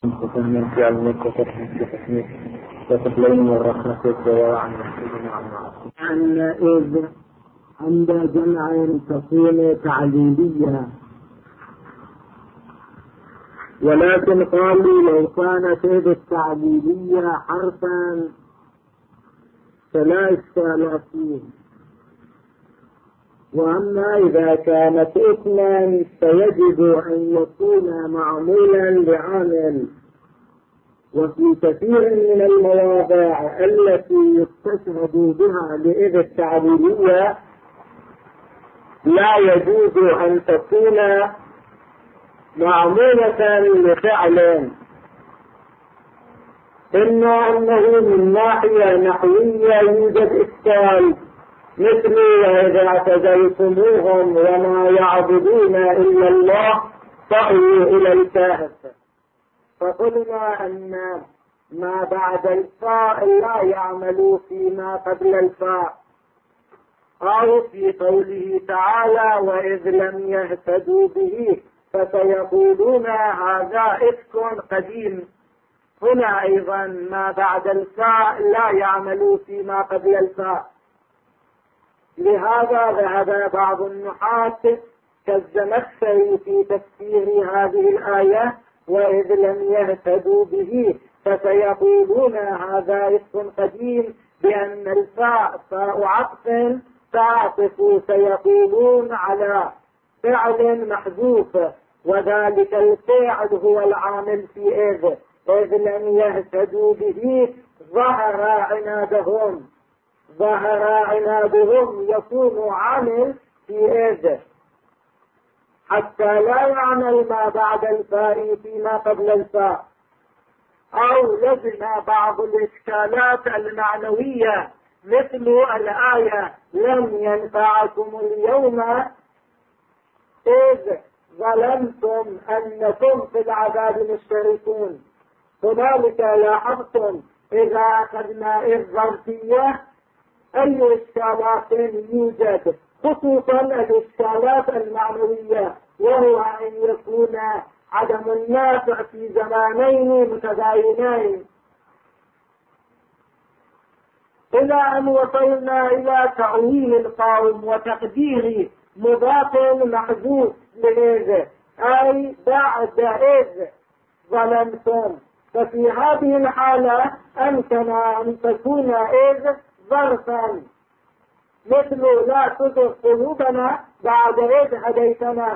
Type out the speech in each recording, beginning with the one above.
وفهم في علمك وفتح في حكمك وتقبلين ورحمتك وعن أن إذ عند جمع تكون تعليلية، ولكن قالوا لو كانت إذ التعليلية حرفا فلا إشكال فيه، وأما إذا كانت اسما فيجب أن يكون معمولا لعامل. وفي كثير من المواضع التي يستشهد بها لإذ التعليلية لا يجوز أن تكون معمولة لفعل، إما أنه من ناحية نحوية يوجد إشكال، مثل وإذا اعتزلتموهم وما يعبدون إلا الله فأووا إلى الكهف، فقلنا أن ما بعد الفاء لا يعمل فيما قبل الفاء، أو في قوله تعالى وإذ لم يهتدوا به فسيقولون هذا إفك قديم، هنا أيضا ما بعد الفاء لا يعمل فيما قبل الفاء. لهذا ذهب بعض النحاة كالزمخشري في تفسير هذه الآية وإذ لم يهتدوا به فسيقولون هذا إفك قديم، بأن الفاء فاء عطف تعطف سيقولون على فعل محذوف، وذلك الفعل هو العامل في إذ لم يهتدوا به ظهر عنادهم يكون عامل في إذ، حتى لا يعمل ما بعد الفاء فيما قبل الفاء. أو لزم بعض الإشكالات المعنوية مثل الآية لم ينفعكم اليوم إذ ظلمتم أنكم في العذاب مشتركون. هنالك لاحظتم إذا أخذنا الظرفية أي إشكالات يوجد، خصوصا الإشكالات المعنوية، وهو أن يكون عدم النافع في زمانين متباينين، إلى أن وصلنا إلى تأويل القوم وتقدير مضاف محذوف لإذ، أي بعد إذ ظلمتم. ففي هذه الحالة أمكن أن تكون إذ ظرفا، مثل لا تزغ قلوبنا بعد إذ هديتنا.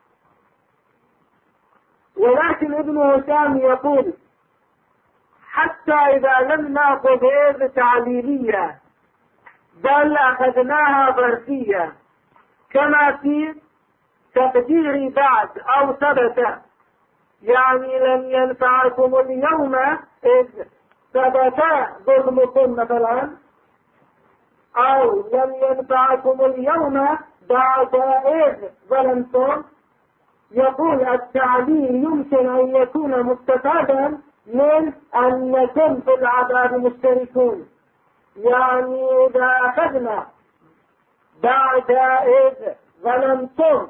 ولكن ابن هشام يقول حتى إذا لم نأخذ إذ تعليلية بل أخذناها ظرفية، كما في تقدير بعد أو ثبت، يعني لم ينفعكم اليوم إذ ثبت ظلمكم مثلا، أو لم ينفعكم اليوم بعد إذ ظلمتم. يقول التعليل يمكن أن يكون مستفادا من أنكم في العذاب مشتركون، يعني إذا أخذنا بعد إذ ظلمتم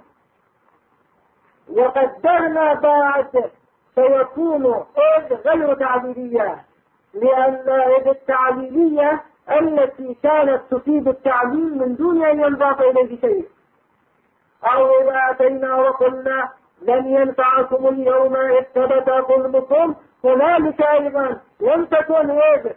وقدرنا بعد سيكون إذ غير تعليلية، لأن إذ التعليلية التي كانت تفيد التعليل من دون أن ينضاف إليه شيء. أو إذا أتينا وقلنا لن ينفعكم اليوم إذ ثبت ظلمكم، هنالك أيضا لم تكن إذ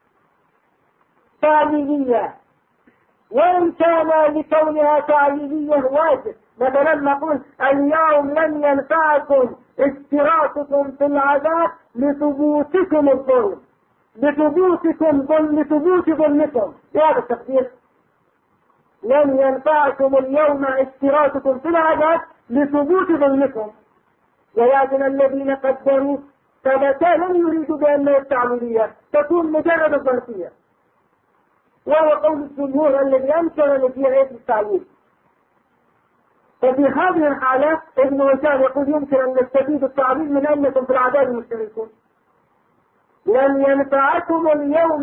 تعليلية، وإن كان لكونها تعليلية واجب. مثلا نقول اليوم لن ينفعكم اشتراككم في العذاب لثبوتكم الظلم، لثبوت ظلمكم، هذا التقدير. لن ينفعكم اليوم اشتراككم في العذاب لثبوت ظلمكم. ولكن الذين قدروا ثبت لم يريدوا بأنها التعليلية، تكون مجرد الظرفية، وهو قول الجمهور الذي أنكر في عيد التعليل. ففي هذه الحالة ابن هشام يقول يمكن أن نستفيد التعليل من أنكم في العذاب مشتركون. لن ينفعكم اليوم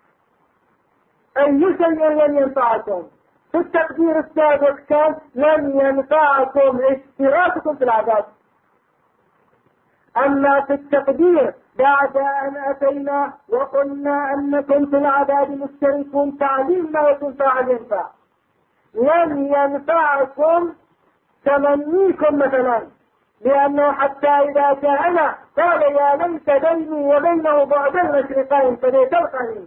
أي شيء لن ينفعكم، في التقدير السابق كان لن ينفعكم اشتراككم في العذاب. أما في التقدير بعد أن أتينا وقلنا أنكم في العذاب مشتركون تعليم ما يكون فاعل ينفع. لن ينفعكم تمنيكم مثلا، لأنه حتى إذا جاءنا قال يا ليت بيني وبينه بعد المشرقين فليس القرين.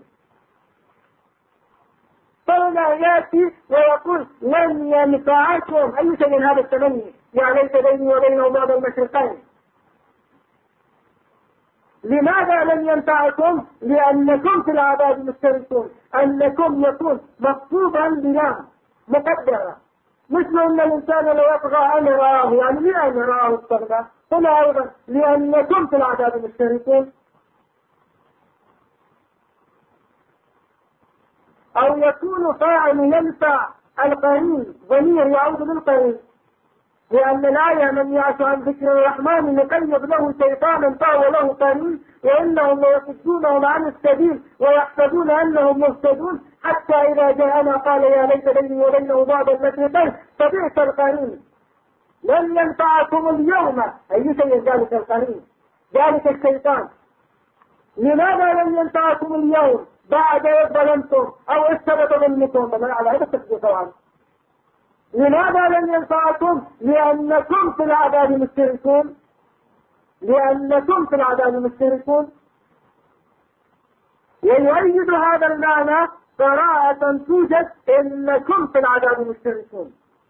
فهنا يأتي ويقول لن ينفعكم أي شيء من هذا التمني، يا ليت بيني وبينه بعد المشرقين. لماذا لن ينفعكم؟ لأنكم في العذاب مشتركون. أنكم يكون مقصودا بلام مقدرة، مثل أن الإنسان لو يطغى أن رآه، يعني لأن رآه استغنى. هنا أيضا لأنكم في العذاب مشتركون. أو يكون فاعل ينفع القرين ضمير يعود للقرين، لأن الآية من يعش عن ذكر الرحمن نقيض له شيطانا فهو له قرين وإنهم ليصدونهم عن السبيل ويحسبون أنهم مهتدون حتى إذا جاءنا قال يا ليت بيني وبينه بعد المشرقين فبئس القرين. لن ينفعكم اليوم أي شيء ذلك القرين، ذلك الشيطان. لماذا لن ينفعكم اليوم بعد إذ ظلمتم أو اثبت ظلمكم؟ بل على هذا التفسير طبعا. لماذا لن ينفعكم؟ لأنكم في العذاب مشتركون. لأنكم في العذاب مشتركون. ويؤيد هذا المعنى قراءة توجد إنكم في العذاب مشتركون.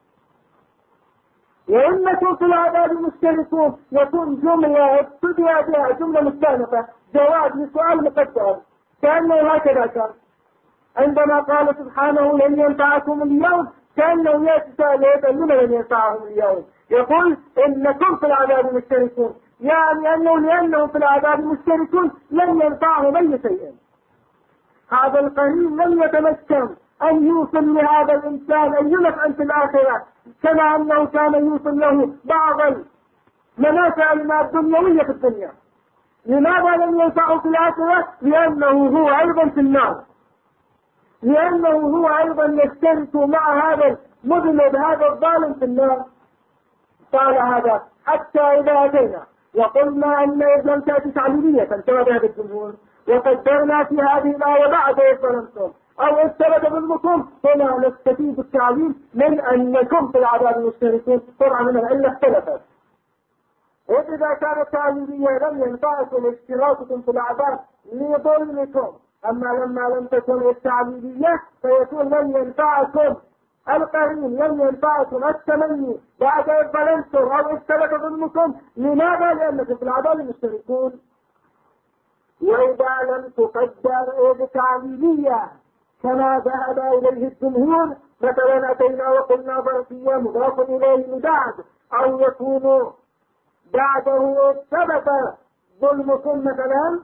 وإنكم في العذاب مشتركون يكون جملة ابتدأ بها جملة مستأنفة جواب لسؤال مقدر، كأنه هكذا كان عندما قال سبحانه لن ينفعكم اليوم، كأنه يتساءل لما لن ينفعهم اليوم. يقول إنكم في العذاب مشتركون، يعني أنه لأنهم في العذاب مشتركون لن ينفعهم أي شيء. هذا القرين لم يتمكن أن يوصل لهذا الإنسان أي نفع في الآخرة، كما أنه كان يوصل له بعض المنافع الدنيوية في الدنيا. لماذا لم ينفعه في الآخرة؟ لأنه هو أيضا في النار، لأنه هو أيضا يشترك مع هذا المذنب هذا الظالم في النار. قال هذا حتى إذا أتينا وقلنا أن إذ لم تأتي تعليلية كما بهذا الجمهور وقدرنا في هذه الآية بعد إذ ظلمتم أو إذ ثبت ظلمكم، هنا نستفيد التعليل من أنكم في العذاب مشتركون. طبعا من العلة اختلفت، إذا كانت تعليلية لم ينفعكم اشتراككم في العذاب لظلمكم، أما لما لم تكن التعليلية فيكون لن ينفعكم القرين، لن ينفعكم التمني بعد إذ ظلمتم أو إذ ثبت ظلمكم. لماذا؟ لأنكم في العذاب مشتركون. وإذا لم تقدر إذ تعليلية كما ذهب إليه الجمهور، مثلا أتينا وقلنا ظرفية مضاف إليه بعد، أو يكون بعده إذ ثبت ظلمكم مثلا.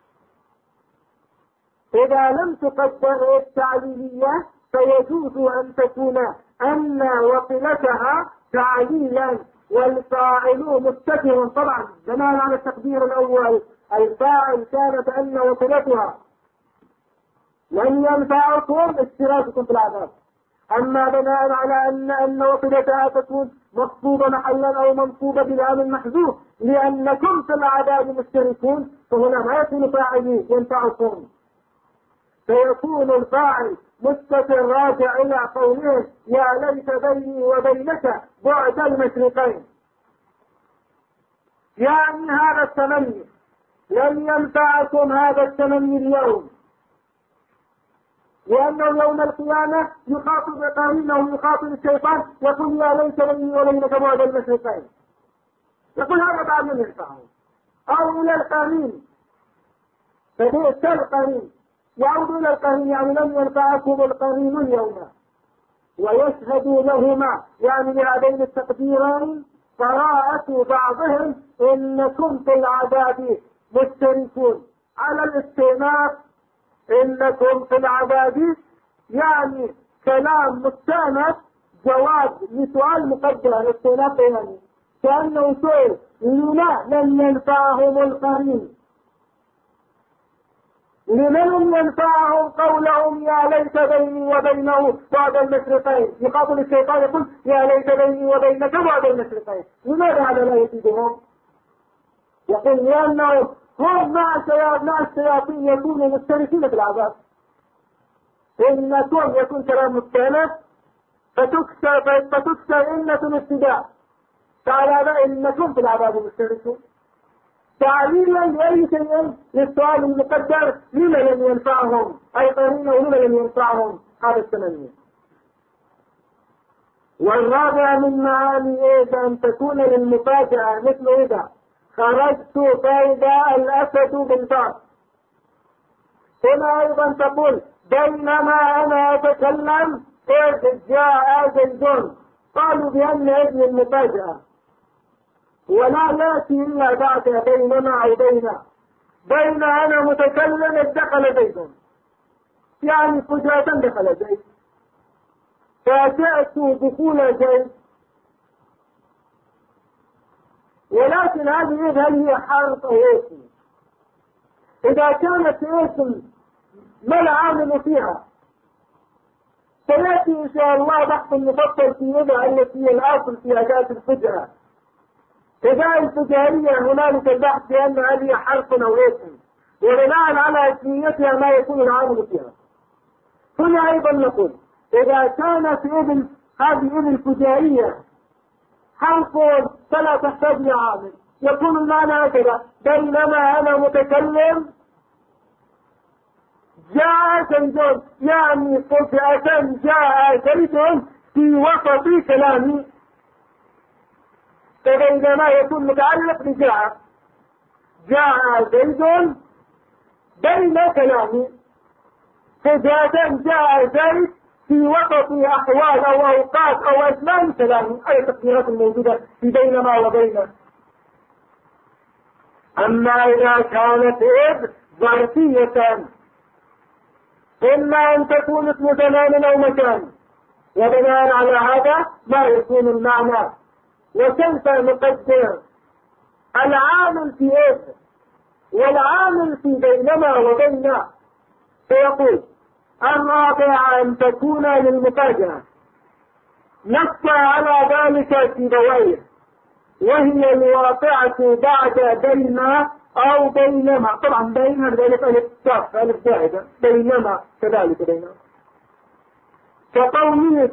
إذا لم تقدر التعليلية فيجوز أن تكون أن وصلتها تعليلا والفاعل مستتر. طبعا بناء على التقدير الأول الفاعل كانت أن وصلتها لن ينفعكم اشتراككم في العذاب. أما بناء على أن وصلتها تكون مقصودة محلا أو منصوبة بلام المحذوف لأنكم في العذاب مشتركون، فهنا ما يكون فاعلين ينفعكم، فيكون الفاعل مستتر راجع إلى قوله يا ليت بيني وبينك بعد المشرقين. يعني هذا التمني لن ينفعكم هذا التمني اليوم، لأنه يوم القيامة يخاطب قرينه ويخاطب الشيطان يقول يا ليت بيني وبينك بعد المشرقين، يقول هذا بعد من ينفعه. أو إلى القرين فبئس القرين، يعود إلى القرين يعني لن ينفعكم القرين اليوم. ويشهد لهما يعني لهذين التقديرين قراءة بعضهم إنكم في العذاب مشتركون على الاستئناف. إنكم في العذاب يعني كلام مستأنف جواب لسؤال مقدر. الاستئناف يعني كأنه سؤال لما لن ينفعهم القرين، لمن ينفعهم قولهم يا ليت بيني وبينه بعد المشرقين. يقابل الشيطان يقول يا ليت بيني وبينك بعد المشرقين. لماذا هذا لا يفيدهم؟ يقول لأنهم هم مع الشياطين يكونوا مشتركين في العذاب. إنكم يكون كلام مستأنف فتكسر إنة الابتداء، فعلى إنكم في العذاب مشتركون. تعليلا لأي شيء للسؤال المقدر لما لم ينفعهم أي قرينه ولما لم ينفعهم هذا التمني. والرابع من معاني أن تكون للمفاجأة مثل إذا خرجت فإذا الأسد بالباب. هنا أيضا تقول بينما أنا أتكلم إذ جاء زيد. قالوا بأن ابن المفاجأة ولا يأتي إلا بعد بينما أو بين أنا متكلم دخل زيد، يعني فجأة دخل زيد، فجاءت دخول زيد. ولكن هذه هل هي حرف أو اسم؟ إذا كانت اسم ما العامل فيها؟ سيأتي إن شاء الله بحث مفصل في يدها التي هي الأصل في أداة الفجأة. إذا الفجائية هنالك البحث بأن هذه حرف أو اسم، وبناء على اسميتها ما يكون العامل فيها. هنا أيضا نقول إذا كانت هذه الفجائية حرف فلا تحتاج لعامل، يكون المعنى هكذا بينما أنا متكلم جاء زيد، يعني فجأة جاء زيد في وسط كلامي. فبينما يكون متعلق بجاء زيد بين كلامي، فجأة جاء زيد في وسط أحوال أو أوقات أو أزمان كلامي، أي التقديرات الموجودة في بينما وبين. أما إذا كانت إذ ظرفية إما أن تكون اسم زمان أو مكان، وبناء على هذا ما يكون المعنى. وكيف نقدر العامل في إذ والعامل في بينما وبين؟ فيقول الرابع أن تكون للمفاجأة، نص على ذلك سيبويه، وهي الواقعة بعد بين أو بينما. طبعا بين هذا ألف زائدة، بينما كذلك بينما. كقوله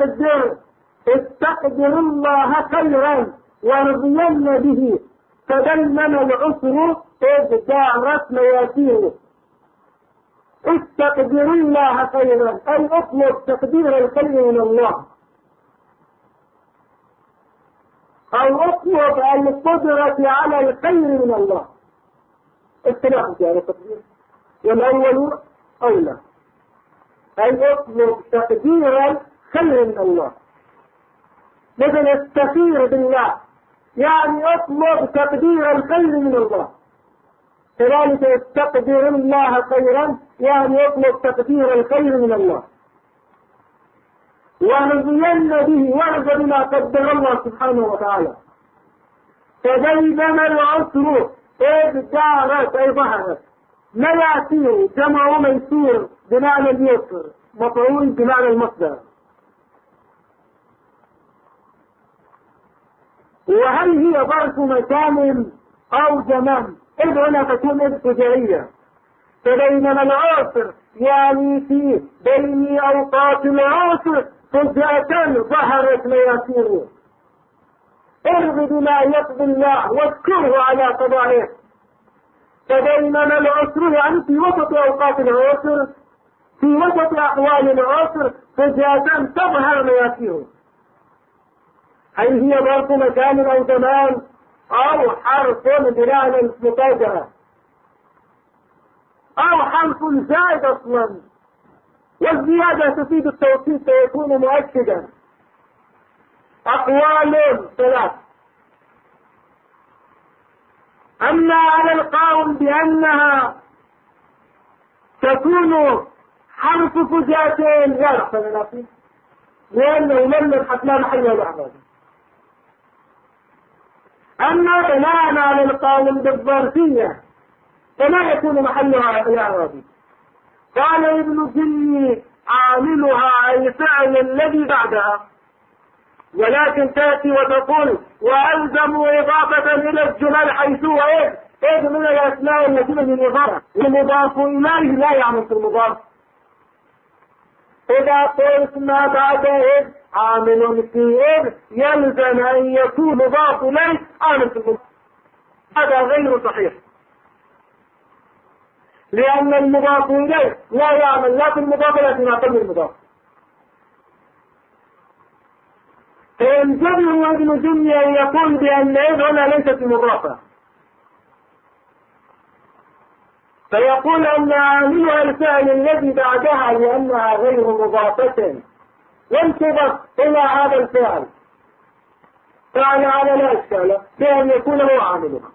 استقدر الله خيرا ورضين به، فبينما العسر إذ دارت مياسيره. استقدر الله خيرا أي اطلب تقدير الخير من الله، أو اطلب القدرة على الخير من الله. اختلاف في هذا التقدير، والأول أولى، أي اطلب تقدير الخير من الله. مثل استخير بالله، يعني اطلب تقدير الخير من الله. كذلك استقدر الله خيرا، يعني اطلب تقدير الخير من الله. ورضين به، ورضى بما قدر الله سبحانه وتعالى. فبينما العسر إذ دارت أي ظهرت مياسير، جمع ميسور بمعنى اليسر، مفعول بمعنى المصدر. وهل هي ظرف مكان أو زمان؟ إذ هنا تكون إذ فجائية. فبينما العسر يعني في بين أوقات العسر فجأة ظهرت مياسيره. ارض بما يقضي الله واذكره على قضائه. فبينما العسر يعني في وسط أوقات العسر، في وسط أحوال العسر فجأة تظهر مياسيره. هل هي ظرف مكان أو زمان أو حرف بمعنى المفاجأة أو حرف زائد أصلا، والزيادة تفيد التوكيد فيكون مؤكدا. أقوال ثلاث. أما على القول بأنها تكون حرف فجأة لا يحصل نفسه، لأنه لم يبحث لا محل الأعراض. أما بناء على القول بالظرفية فلا يكون محلها الإعرابي. قال ابن جني عاملها أي فعل الذي بعدها، ولكن تأتي وتقول وألزموا إضافة إلى الجمل حيث هو إذ من الأسماء التي من الإضافة المضاف إليه لا يعمل في المضاف. إذا قلت ما بعد إذ عامل في إذ يلزم أن يكون مضاف إليه عامل في المضاف. هذا غير صحيح، لأن المضاف إليه لا يعمل لا في المضاف ولا فيما قبل المضاف. فينتبه ابن تيمية أن يقول بأن إذ هنا ليست مضافة، فيقول أن عاملها الفعل الذي بعدها لأنها غير مضافة وانتبه إلى هذا الفعل، فعل على لا إشكال بأن يكون هو عاملها.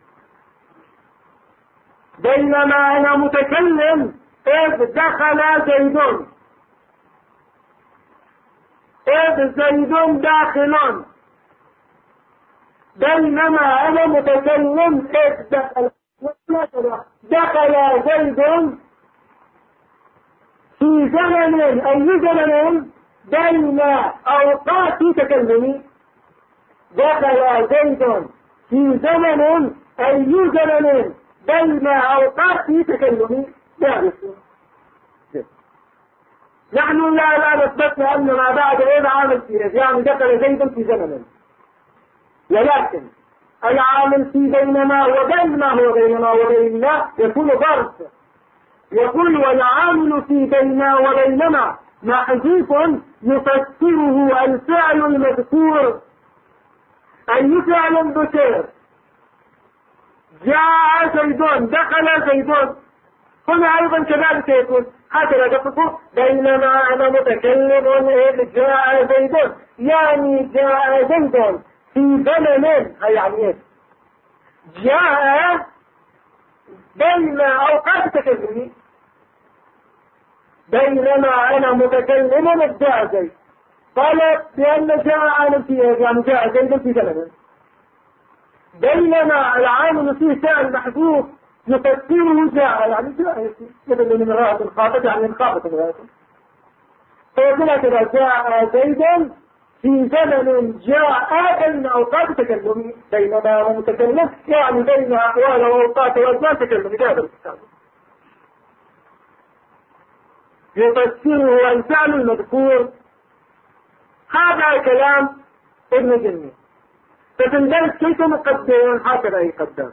بينما أنا متكلم إذ دخل زيد، إذ زيد داخل، بينما أنا متكلم إذ دخل زيد في زمن أي زمن بين أوقات تكلمي. دخل زيد في زمن أي زمن بين أوقات تكلمي. نحن لا نثبتنا أن ما بعد إذ عامل في إذ، يعني دخل زيد في زمن، ولكن العامل في بينما وبينما هو بينما وبينما يكون ظرف. يقول والعامل في بينما وبينما محذوف يفسره الفعل المذكور. أي فعل ذكر؟ جاء زيد، دخل زيد، هنا أيضا كذلك يكون هكذا تقول بينما أنا متكلم إذ جاء زيد، يعني جاء زيد في زمن، يعني إيه؟ جاء بين أوقات تكلمي. بينما أنا متكلم إذ جاء زيد، قالت بأن جاء أنا في يعني جاء زيد في زمن. بينما العامل فيه فعل محذوف يفسره جاء، يعني جاء مثل من امرأة الخاطئة يعني انخافت امرأة، فيقول كذا جاء زيدا في زمن جاء بين أوقات تكلمي. بينما أنا متكلم يعني بين أحوال وأوقات وأزمان تكلمي. هذا الكتاب يفسره الفعل المذكور. هذا كلام ابن جني. ففي الدرس كيف نقدر؟ هكذا يقدر: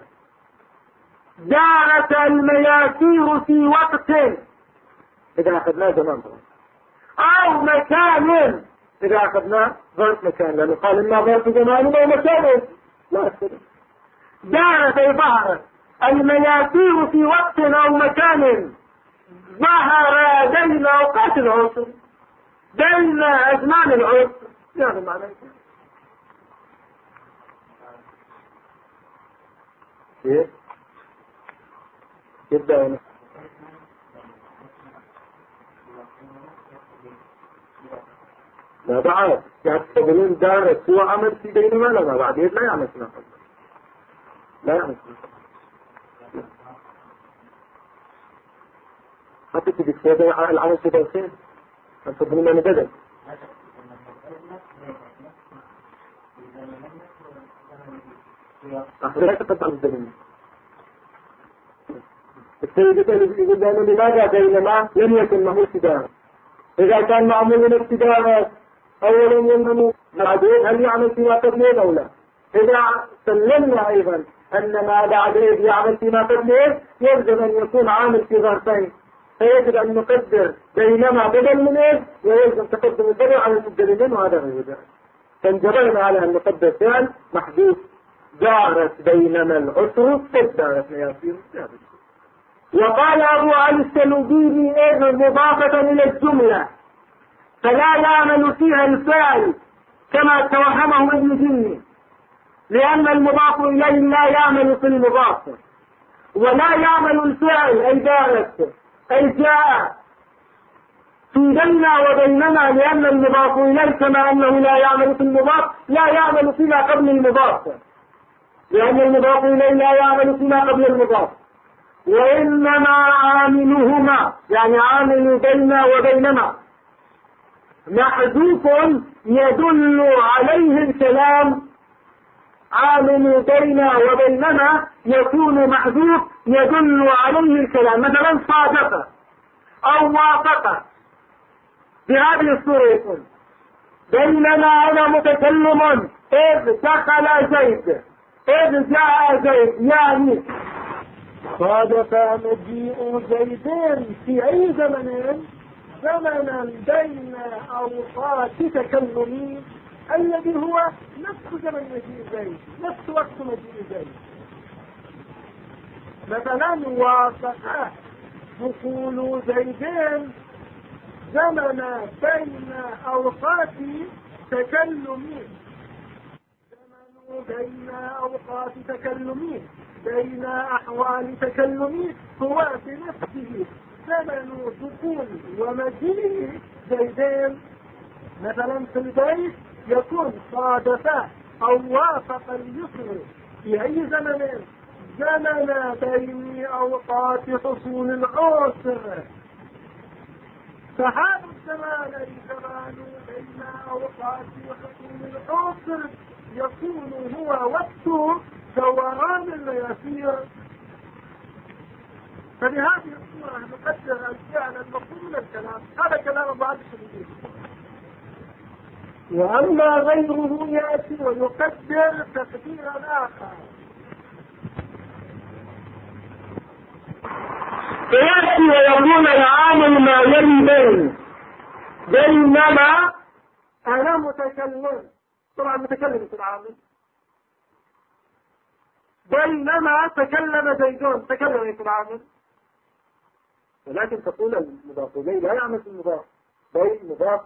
دارت المياسير في وقت، إذا أخذناه زمان طبعا، أو مكان إذا أخذناه ظرف مكان، لأنه قال إما ظرف زمان ومكان لا أكثر. دارت أي ظهرت المياسير في وقت أو مكان ظهر بين أوقات العصر، بين أزمان العصر، يعني معنى كيف يبدأ هنا لا بعد يعني تقولون دارت هو عمل في بينما لا بعد لا يعمل سنة لا يعمل سنة حتى تبي تسابع العمل في بالخير تقولون ما نبدأ لا تقطع الزمن. السيد يقول لأنه لماذا بينما لم يكن معه ابتداء؟ إذا كان معمول ابتداء أولا ينمو بعدين هل يعمل فيما قبله أو لا؟ إذا سلمنا أيضا أن ما بعدين يعمل فيما قبله يلزم أن يكون عامل في ظرفين، فيجب أن نقدر بينما بدل من إيه ويلزم تقدم البدل على المبدل منه، وهذا غير ذلك. فانجبرنا على أن نقدر فعل محدود دارت بينما العسر فدارت مياسير. وقال أبو علي السلوبيني أيضا مضافة إلى الجملة فلا يعمل فيها الفاعل كما توهمه ابن جني، لأن المضاف إليه لا يعمل في المضاف، ولا يعمل الفاعل أي دارت أي جاء في بيننا وبيننا، لأن المضاف إليه كما أنه لا يعمل في المضاف لا يعمل فيما قبل المضاف، لأن المضاف إليه لا يعمل فيما قبل المضاف. وإنما عاملهما يعني عامل بين وبينما محذوف يدل عليه الكلام عامل بين وبينما يكون محذوف يدل عليه الكلام، مثلا صادق أو وافق، بهذه الصورة يكون بينما أنا متكلم إذ دخل زيد إذ جاء زيد، يعني صادف مجيء زيدين في أي زمن؟ زمنا بين أوقات تكلمي الذي هو نفس زمن مجيء زيد، نفس وقت مجيء زيد. مثلا وافق دخول زيدين زمن بين أوقات تكلمي، زمن بين أوقات تكلمي، بين أحوال تكلمي، هو بنفسه زمن دخول ومجيء زيدين. مثلا في البيت يكون صادف أو وافق اليسر في أي زمن؟ زمن بين أوقات حصول العسر. فهذا الزمان الزمان بين أوقات حصول العسر يكون هو وقت دوران المياسير. فبهذه الصورة نقدر الفعل المفهوم من الكلام، هذا كلام بعض الشديد. وأما غيره يأتي ويقدر تقديرا آخر، فيأتي ويقول العامل ما يلي بينما أنا متكلم، طبعا متكلم في العامل، بينما تكلم زيدون، تكلم في العامل، ولكن تقول المضاف إليه لا يعمل في المضاف، بين مضاف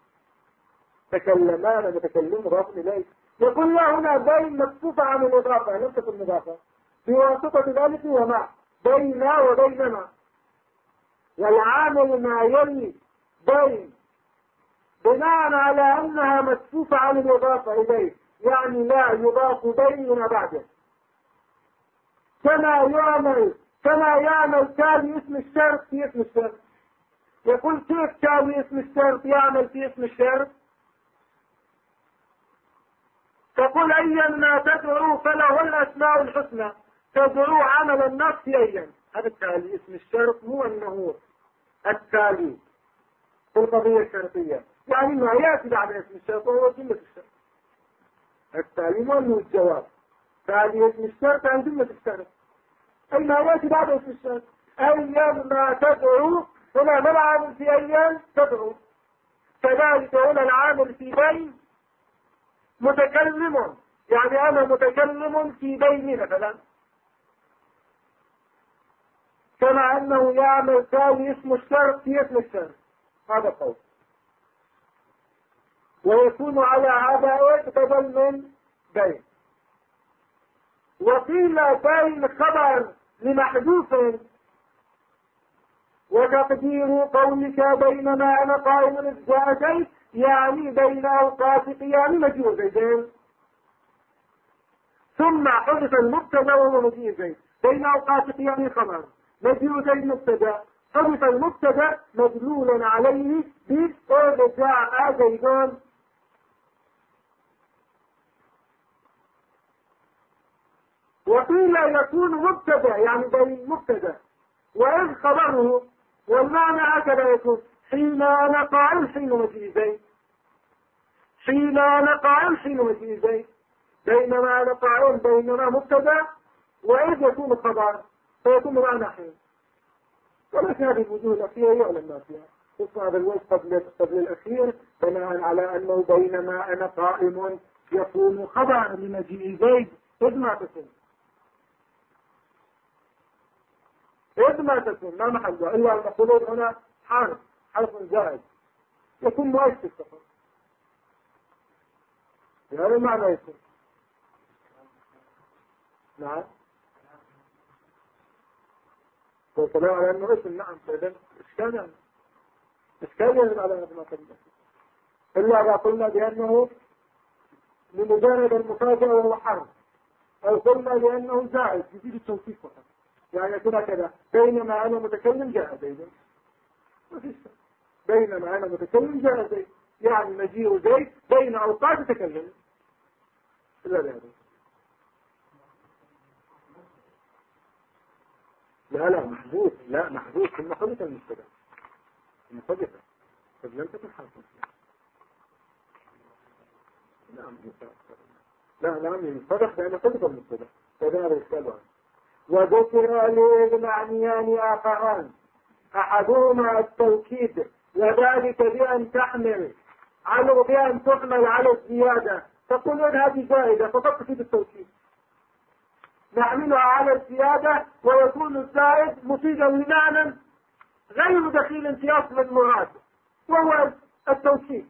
تكلمان متكلم مضاف إليه. يقول لا هنا بين مكفوفة عن الإضافة لم تكن مضافة بواسطة ذلك ومع بين وبينما، والعامل ما يلي بين بناء على أنها مكفوفة عن الإضافة إليه، يعني لا يضاف بين بعده. كما يعمل تالي اسم الشرط في اسم الشرط. يقول كيف تالي اسم الشرط يعمل في اسم الشرط؟ تقول أيا ما تدعو فله الأسماء الحسنى، تدعو عمل النفس أيا، هذا التالي اسم الشرط مو أنه التالي في القضية الشرطية، يعني ما يأتي بعد اسم الشرط وهو جملة الشرط. التالي مو أنه الجواب، تالي اسم الشرط عن جملة الشرط، أي ما يأتي بعد اسم الشرط. أيا ما تدعو هنا ما العامل في أيا تدعو، كذلك هنا العامل في بين متكلم، يعني أنا متكلم في بيني مثلا، كما أنه يعمل تالي اسم الشرط في اسم الشرط، هذا قول. ويكون على هذا بدل من بين. وقيل بين خبر لمحذوف، وتقدير قولك بينما أنا قائم إذ جاء زيد، يعني بين أوقات قيام مجيء زيدين، ثم حدث المبتدا وهو مجيء زيد، بين أوقات قيام خبر مجيء زيد مبتدا، حدث المبتدا مدلول عليه بإذ جاء زيدون. وقيل يكون مبتدا يعني بين مبتدا وإذ خبره، والمعنى هكذا يكون حين أنا قائم حين مجيء زيد، حين أنا قائم حين مجيء زيد، بينما أنا قائم بينما مبتدا وإذ يكون خبر فيكون معنى حين. ولكن هذه الوجوه الأخيرة يعلم ما فيها، خصوصا هذا الوجه قبل الأخير بناء على أنه بينما أنا قائم يكون خبر لمجيء زيد إذ ما تكون، إذ ما تكون ما محلها إلا أن نقول هنا حرف زائد يكون مؤشر فقط، هذا المعنى يكون. نعم والكلام على أنه اسم. نعم فإذن إشكال يجب على ما قلنا، إلا إذا قلنا بأنه لمجرد المفاجأة وهو حرف، أو قلنا بأنه زائد يزيد التوثيق فقط، يعني يكون كذا بينما أنا متكلم جاء زيد، بينما أنا متكلم جاء زيد، يعني مجيء زيد بين أوقات تكلم إلا ذلك. لا محذوف، لا محذوف ثم حذف المبتدا، ثم حذف، طب لم تكن حرفا. نعم صدق بأن حذف المبتدا، فهذا الإشكال عنه. وذكر للمعنيان آخران، أحدهما التوكيد، وذلك بأن تحمل على الزيادة، تقول هذه زائدة فقط تفيد التوكيد، نحملها على الزيادة ويكون الزائد مفيدا لمعنى غير دخيل في أصل المراد وهو التوكيد.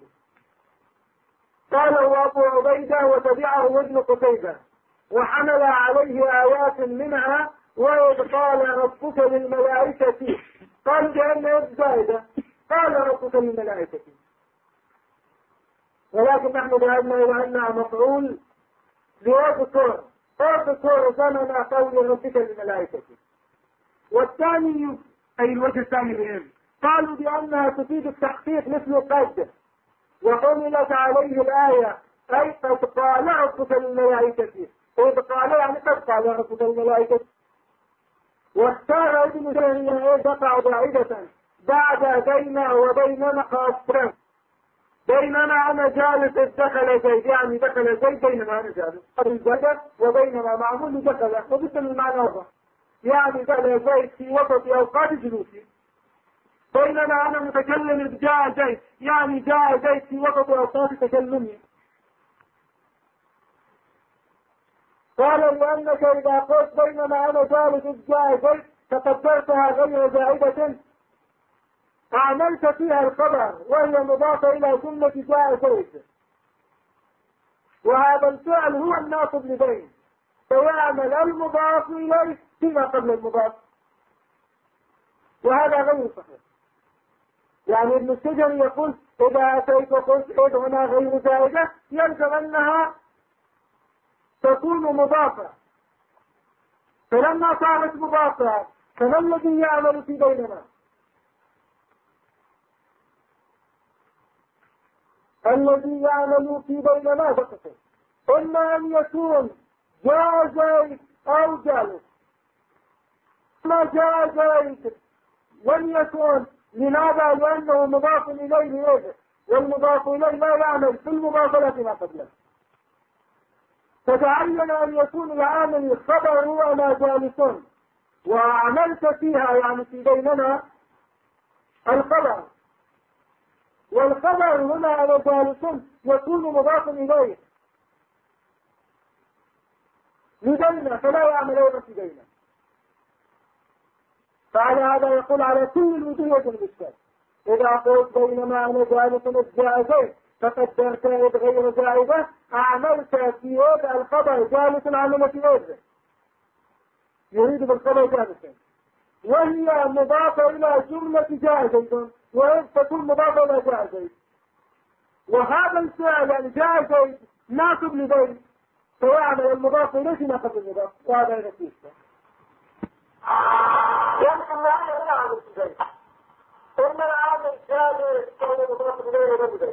قاله أبو عبيدة وتبعه ابن قتيبة، وحمل عليه آيات منها وإذ قال ربك للملائكة، قال بأنها زائدة، قال ربك للملائكة، ولكن نحن ذهبنا إلى أنها مفعول ليذكر زمن قول ربك للملائكة. والثاني أي الوجه الثاني بهم قالوا بأنها تفيد التحقيق مثل قد، وحملت عليه الآية أي قد قال ربك للملائكة، إذ قال يعني قد قال ربك للملائكة. واختار ابن تيمية تقع بعيدة بعد بين وبينما خاصة، بينما أنا جالس دخل زيد، يعني دخل زيد بينما أنا جالس، الزجر وبينما معمول دخل، وبالتالي المعنى واضح، يعني دخل زيد في وسط أوقات جلوسي، بينما أنا متكلم جاء زيد، يعني جاء زيد في وسط أوقات تكلمي. قال لأنك إذا قلت بينما أنا جالس جاء زيد فقدرتها غير زائدة أعملت فيها الخبر وهي مضافة إلى جملة جاء زيد، وهذا الفعل هو الناصب لبين، فيعمل المضاف إليه فيما قبل المضاف، وهذا غير صحيح. يعني ابن السجن يقول إذا أتيت قلت إذ هنا غير زائدة يلزم أنها تكون مضافة، فلما صارت مضافة فما الذي يعمل في بيننا؟ الذي يعمل في بيننا فقط إما أن يكون جاء زيد أو جالس، ما جاء زيد لم يكن، لماذا؟ لأنه مضاف إليه يجب، والمضاف إليه لا يعمل في المضافة فيما قبله، فتعين أن يكون العامل الخبر هو ما جالس، وعملت فيها يعني في بيننا الخبر، والخبر هنا على جالس يكون مضاف إليه لدينا، فلا يعملون في دينا. فعلى هذا يقول على كل الوجوه الإشكال، إذا قلت بينما أنا جالس جاء زيد فقدرت يد غير زائدة أعملت في يد الخبر جالس عمل في يد، يريد بالخبر جالسا، وهي مضافة إلى جملة جاء زيد، وإذ تكون مضافة إلى جاء زيد، وهذا الفعل يعني جاء زيد ناصب لزيد، فيعمل المضاف إليه فيما قبل المضاف، وهذا ينفيه. يمكن أن يعمل في زيد، ثم العامل جاء كون مضاف إليه غير زيد،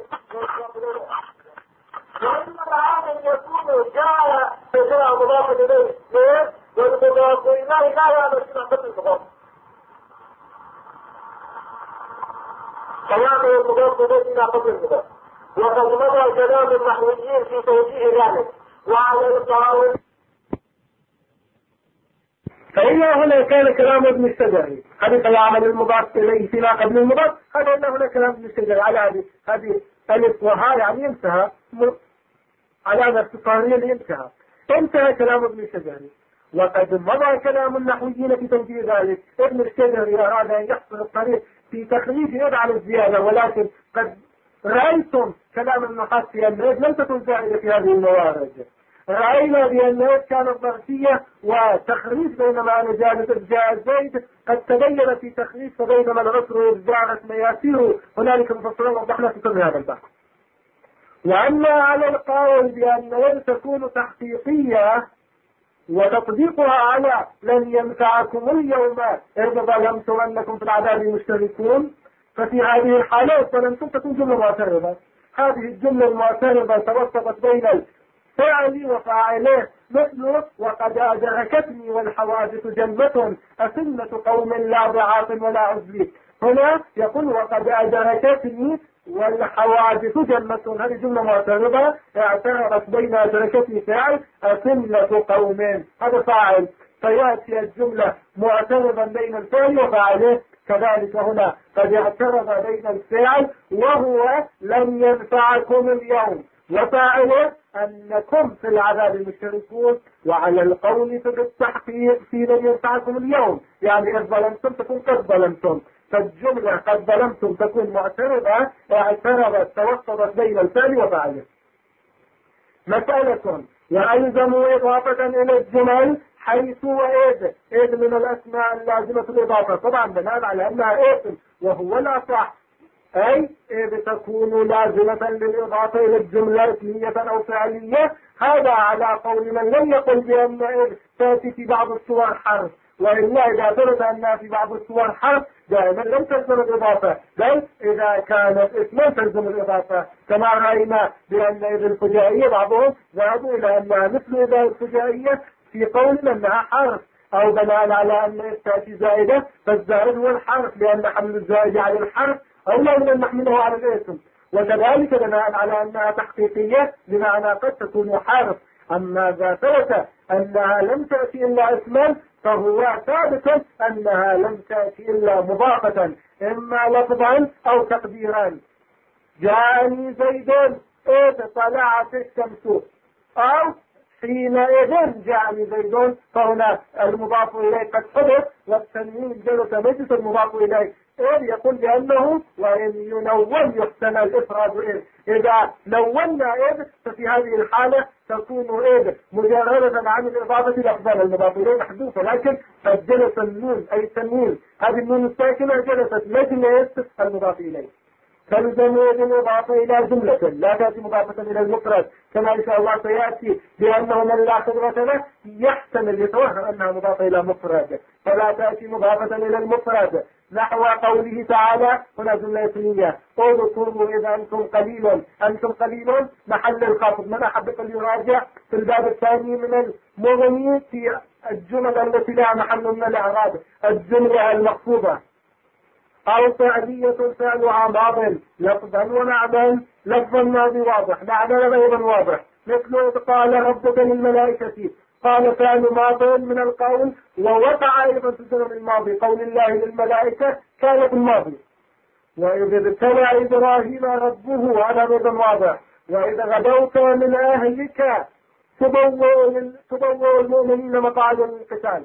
وإن العامل يكون جاء فجاء مضاف إليه غير، والمضاف إليه لا يعمل فيما قبل المضاف، فيعمل المضاف إليه فيما قبل المضاف. وقد مضى كلام النحويين في توجيه ذلك، وعلى القول فإذا هنا كان كلام ابن الشجري هذا يعمل المضاف إليه فيما قبل المضاف، هذا إنه هنا كلام ابن الشجري على هذه ألف وهاء يعني انتهى على اختصاريا انتهى كلام ابن الشجري. وقد مضى كلام النحويين في توجيه ذلك، ابن الشجري أراد أن يحصل الطريق في تخليف يد على الزيادة، ولكن قد رأيتم كلام النحاة في أن لم تكن زائدة في هذه الموارد، رأينا بأن كانت ظرفية وتخريف، بينما أنا جاء زيد قد تبين في تخريف، فبينما العسر جاءت مياسير، هنالك مفصلين وضحنا في كل هذا البحث. وأما على القول بأن يد تكون تحقيقية وتطبيقها على لن ينفعكم اليوم إذ ظلمتم أنكم في العذاب مشتركون، ففي هذه الحالات فلم تكن جملة معترضة. هذه الجملة المعترضة توسطت بين الفعل وفاعله، مثل وقد أدركتني والحوادث جنة أسنة قوم لا ضعاف ولا عزل. هنا يقول وقد أدركتني والحوادث جنة، هذه جملة معترضة اعترضت بين أدركتني فاعل أسنة قوم هذا فاعل، فيأتي الجملة معترضا بين الفعل وفاعله. كذلك هنا قد اعترض بين الفعل وهو لم ينفعكم اليوم، وفاعله أنكم في العذاب مشتركون، وعلى القول بالتحقيق في لم ينفعكم اليوم، يعني إذ ظلمتم تكون قد ظلمتم، فالجملة قد ظلمتم تكون معترضة اعترضت توسطت بين الفعل وفاعله. مسألة وألزموا إضافة إلى الجمل حيث وإذ، إذ من الأسماء اللازمة الإضافة طبعا بناء على أنها اسم وهو الأصح، أي إذ تكون لازمة للإضافة إلى الجملة اسمية أو فعلية. هذا على قول من لم يقل بأن إذ تأتي في بعض الصور حرف، وإلا إذا ثبت أنها في بعض الصور حرف دائما لم تلزم الإضافة، بل إذا كانت اسما تلزم الإضافة، كما رأينا بأن إذ الفجائية بعضهم ذهبوا إلى أنها مثل إذا الفجائية في قول أنها حرف، أو بناء على أن إذ تأتي زائدة فالزائد هو الحرف لأن حمل الزائد على الحرف أولى من أن نحمله على الاسم، وكذلك بناء على أنها تحقيقية بمعنى قد تكون حرف. أما إذا ثبت أنها لم تأتي إلا اسما فهو ثابت أنها لم تأتي إلا مضافة، إما لفظا أو تقديرا. جاءني زيد إذ طلعت الشمس، أو حينئذ جاءني زيد، فهنا المضاف إليه قد حدث والتنوين جلس مجلس المضاف إليه، إذ يقول بأنه وإن ينون يحتمل إفراد إذ، إذا نونا إذ ففي هذه الحالة تكون إذ مجردة عن الإضافة لفظا، المضاف إليه محذوف، لكن قد جلس النون أي التنوين، هذه النون الساكنة جلست مجلس المضاف إليه. تلزم إذ الإضافة إلى جملة لا تأتي مضافة إلى المفرد، كما إن شاء الله سيأتي بأنه من لا خبرة له يحتمل يتوهم أنها مضافة إلى مفرد، فلا تأتي مضافة إلى المفرد. نحو قوله تعالى هنا جملة اسمية اذكروا إذا أنتم قليل، أنتم قليل محل الخفض. من أحب أن يراجع في الباب الثاني من المغني في الجمل التي لها محل من الإعراب الجملة المخفوضة. أو فعلية فعلها ماض لفظا ومعنى، لفظا ماضي واضح، معنى أيضا واضح، مثل قال ربك للملائكة، قال فعل ماض من القول، ووقع أيضا في الزمن الماضي قول الله للملائكة كان في الماضي. وإذ ابتلى إبراهيم ربه هذا أيضا واضح. وإذا غدوت من أهلك تبوء المؤمنين مقاعد للقتال.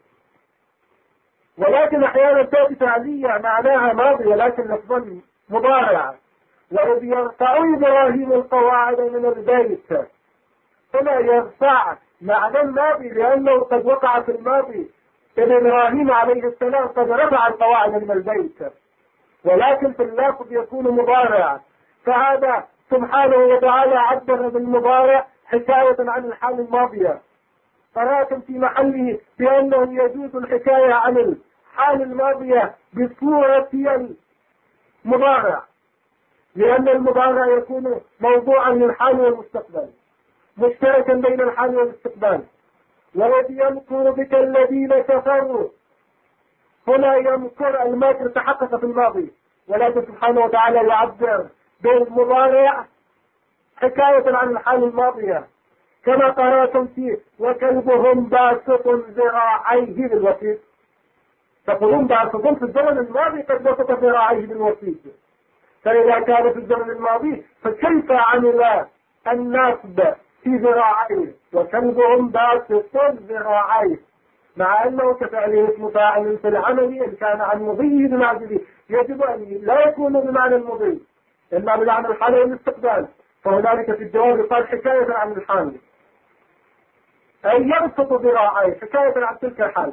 ولكن أحيانا تأتي فعلية معناها ماضي ولكن لفظا مضارع. وإذ يرفع إبراهيم القواعد من البيت، هنا يرفع معنى الماضي لأنه قد وقع في الماضي، إذ إبراهيم عليه السلام قد رفع القواعد من البيت، ولكن في اللفظ يكون مضارع، فهذا سبحانه وتعالى عبر بالمضارع حكاية عن الحال الماضية، فراكم في محله بأنه يجوز الحكاية عن الحال الماضية بصورة المضارع، لأن المضارع يكون موضوعا للحال والمستقبل مشتركا بين الحال والاستقبال. وإذ يمكر بك الذين كفروا، هنا يمكر المكر تحقق في الماضي، ولكن سبحانه وتعالى يعبر بالمضارع حكاية عن الحال الماضية، كما قرأتم فيه وكلبهم باسط ذراعيه بالوسيط، تقولون باسط في الزمن الماضي قد بسط ذراعيه بالوسيط، فإذا كان في الزمن الماضي فكيف عمل النصب في ذراعيه وكلبهم باسط ذراعيه، مع أنه كفعله اسم فاعل في العمل إن كان عن مضي بمعزله، يجب أن لا يكون بمعنى المضي إما بمعنى الحال والاستقبال، فهنالك في الجواب قال حكاية عن الحال أي يبسط ذراعيه حكاية عن تلك الحالة.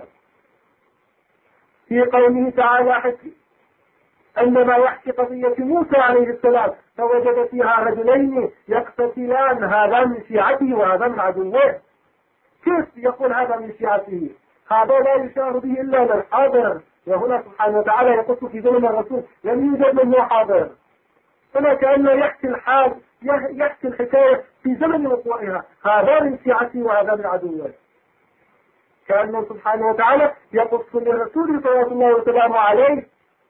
في قوله تعالى عندما يحكي قضية موسى عليه السلام فوجد فيها رجلين يقتتلان، هذا من شيعته وهذا من عدوه. كيف يقول هذا من شيعته؟ هذا لا يشار به إلا للحاضر، وهنا سبحانه وتعالى يقول في زمن الرسول لم يوجد من هو حاضر، هنا كأنه يحكي الحال يحكي الحكاية في زمن وقوعها، هذا من شيعتي وهذا من عدوه. كأنه سبحانه وتعالى يقص للرسول صلى الله وسلامه عليه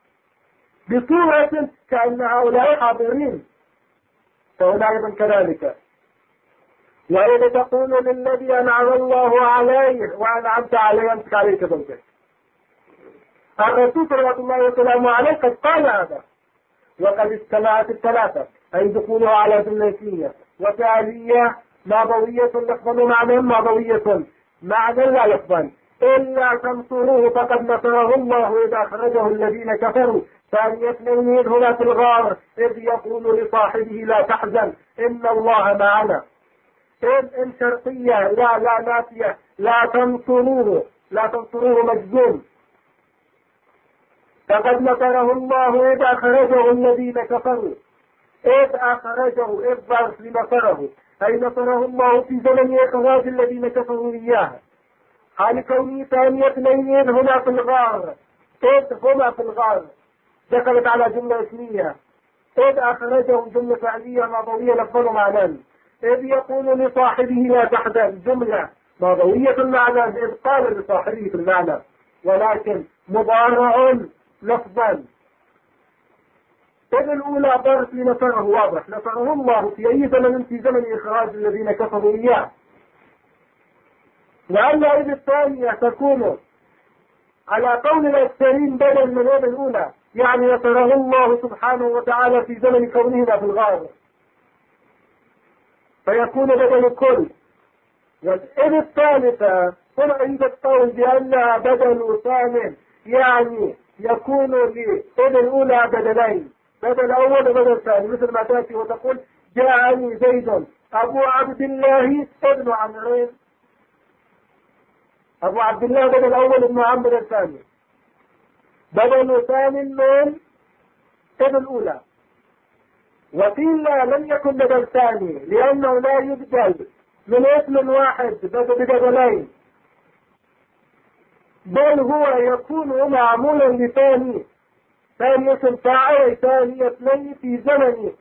بصورة كأن هؤلاء حاضرين. فهنا أيضا كذلك. وإذا تقول للذي أنعم الله عليه وأنعمت عليه أمسك عليك زوجك. الرسول صلى الله وسلامه عليه قد قال هذا، وقد اجتمعت الثلاثة، أي دخوله على ثلاثية وفعلية ماضوية لفظا ومعنى ماضوية معنى لا لفظا. إلا تنصروه فقد نصره الله إذ أخرجه الذين كفروا ثاني اثنين إذ هما في الغار إذ يقول لصاحبه لا تحزن إن الله معنا. إن شرطية لا نافية. لا تنصروه مجزوم. فقد نصره الله إذ أخرجه الذين كفروا. إذ أخرجه إذ ظرف لنصره، أي نصره الله في زمن إخراج الذين كفروا إياه. حال كونه ثاني اثنين إذ هما في الغار. إذ هما في الغار دخلت على جملة اسمية. إذ أخرجه جملة فعلية ماضوية لفظا معنى. إذ يقول لصاحبه لا تحزن جملة ماضوية المعنى إذ قال لصاحبه في المعنى، ولكن مضارع لفظا. إذ الأولى ظرف لنصره واضح، نصره الله في أي زمن في زمن إخراج الذين كفروا إياه. لعل إذ الثانية تكون على قول الأكثرين بدل من إذ الأولى، يعني نصره الله سبحانه وتعالى في زمن كونهما في الغار، فيكون بدل الكل. والإذ الثالثة هم عند القول بأنها بدل ثانٍ، يعني يكون لإذ الأولى بدلين، بدل أول وبدل ثاني، مثل ما تأتي وتقول جاءني زيد أبو عبد الله ابن عمرو. أبو عبد الله بدل أول ابن عمرو الثاني، بدل ثاني من إذ الأولى. وقيل لم يكن بدل ثاني لأنه لا يبدل من اسم واحد بدلين، بل هو يكون معمولا لثاني، ثاني اسم فاعل ثاني اثنين في زمن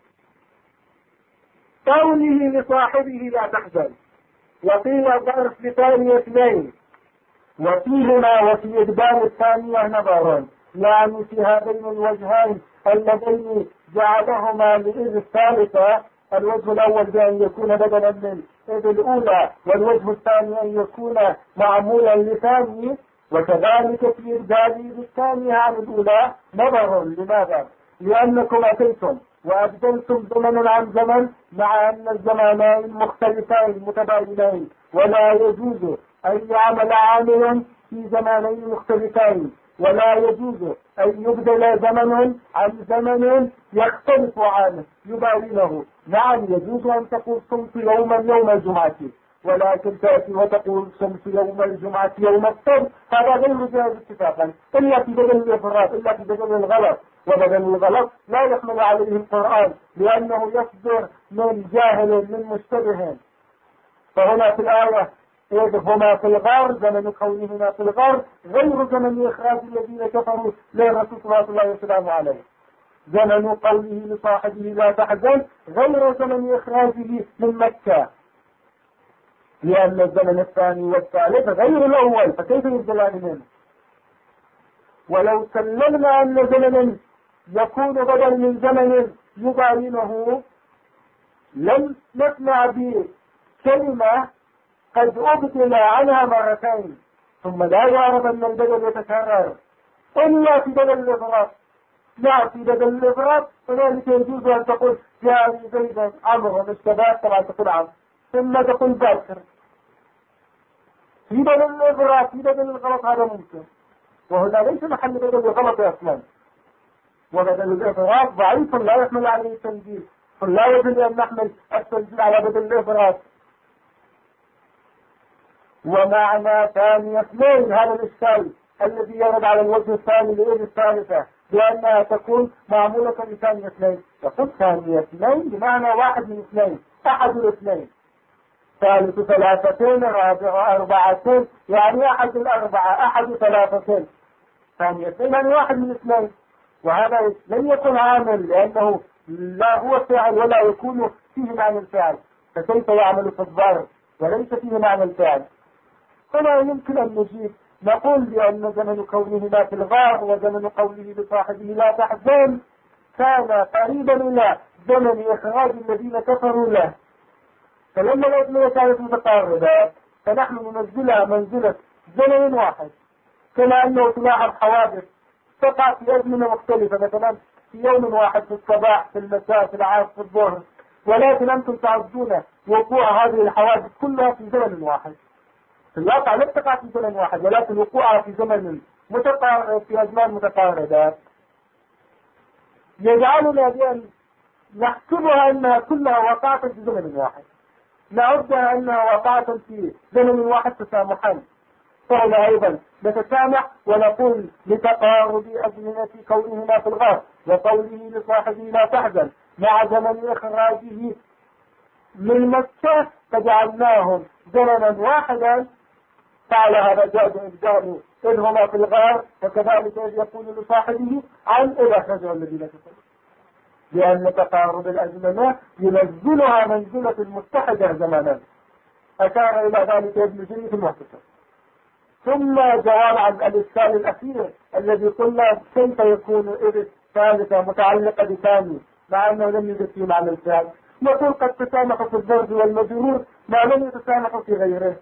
قوله لصاحبه لا تحزن. وقيل ظرف لثاني اثنين. وفيهما وفي إقدام الثانية نظر، يعني في هذين الوجهين اللذين جعلهما لإذ الثالثة، الوجه الأول بأن يكون بدلا من إذ الأولى، والوجه الثاني أن يكون معمولا لثاني. وكذلك في إبدال إذ الثانية عن الأولى نظر. لماذا؟ لأنكم أتيتم وأبدلتم زمن عن زمن مع أن الزمانين مختلفين متباينين، ولا يجوز أن يعمل عاملا في زمانين مختلفين، ولا يجوز أن يبدل زمن عن زمن يختلف عنه يباينه. نعم يجوز أن تقول صمت يوما يوم الجمعة، ولكن تأتي وتقول صمت يوم الجمعة يوم السبت، هذا غير جائز اتفاقا إلا في بدل الإفراط، إلا في بدل الغلط. وبدل الغلط لا يحمل عليه القرآن لأنه يصدر من جاهل من مشتبه. فهنا في الآية إذ هما في الغار زمن كونهما في الغار غير زمن إخراج الذين كفروا للرسول صلى الله عليه وسلم عليه. زمن قوله لصاحبه لا تحزن غير زمن إخراجه من مكة، لأن الزمن الثاني والثالث غير الأول، فكيف يبدلان منه؟ ولو سلمنا أن زمنا يكون بدل من زمن يباينه لم نسمع بكلمة قد أبدل عنها مرتين ثم لا يعرف أن البدل يتكرر إلا في بدل الإفراط. لا في بدل الإفراط فذلك يجوز أن تقول جاءني زيدا عمرو الشباب، طبعا تقول عمرو ثم تقول بكر. في بدل الإفراط في بدل الغلط هذا ممكن، وهنا ليس محل بدل الغلط أصلا. وبدل الإفراط ضعيف لا يحمل عليه التنزيل، فلا يجوز أن نحمل التنزيل على بدل الإفراط. ومعنى ثاني اثنين هذا الإشكال الذي يرد على الوجه الثاني لإذ الثالثة بأنها تكون معمولة لثاني اثنين. يقول ثاني اثنين بمعنى واحد من اثنين، أحد الاثنين، ثالث ثلاثتين، رابع أربعتين، يعني أحد الأربعة، أحد ثلاثتين. ثاني اثنين يعني واحد من اثنين، وهذا لم يكن عامل لأنه لا هو فاعل ولا يكون فيه معنى الفعل، فكيف يعمل في الظرف وليس فيه معنى الفعل؟ فلا يمكن أن نجيب نقول بأن زمن كونهما في الغار وزمن قوله لصاحبه لا تحزن كان قريبا إلى زمن إخراج الذين كفروا له، فلما الأزمنة كانت متقاربة فنحن ننزلها منزلة زمن واحد، كما أنه تلاحظ حوادث تقع في أزمنة مختلفة، مثلا في يوم واحد، في الصباح، في المساء، في العصر، في الظهر، ولكن أنتم تعدون وقوع هذه الحوادث كلها في زمن واحد. في الواقع لم تقع في زمن واحد، ولكن وقوعها في زمن متقارب، في أزمان متقاربة، يجعلنا بأن نحسبها أنها كلها وقعت في زمن واحد، نعدها أنها وقعت في زمن واحد تسامحا، فهنا أيضا نتسامح ونقول لتقارب أزمنة كونهما في الغار وقوله لصاحبه لا تحزن مع زمن إخراجه من مكة فجعلناهم زمنا واحدا، فعل هذا جاد إبدال إذ هما في الغار، وكذلك يقول لصاحبه عن إذا أخرجوا الذين كفروا، لأن تقارب الأزمنة ينزلها منزلة المتحدة زمانا. أشار إلى ذلك ابن جرير في المحتسب. ثم جواب عن الإشكال الأخير الذي قلنا كيف يكون إذ الثالثة متعلقة بثاني مع أنه لم يوجد فيه معنى الفعل، نقول قد تسامح في الضرب والمجرور ما لم يتسامح في غيره،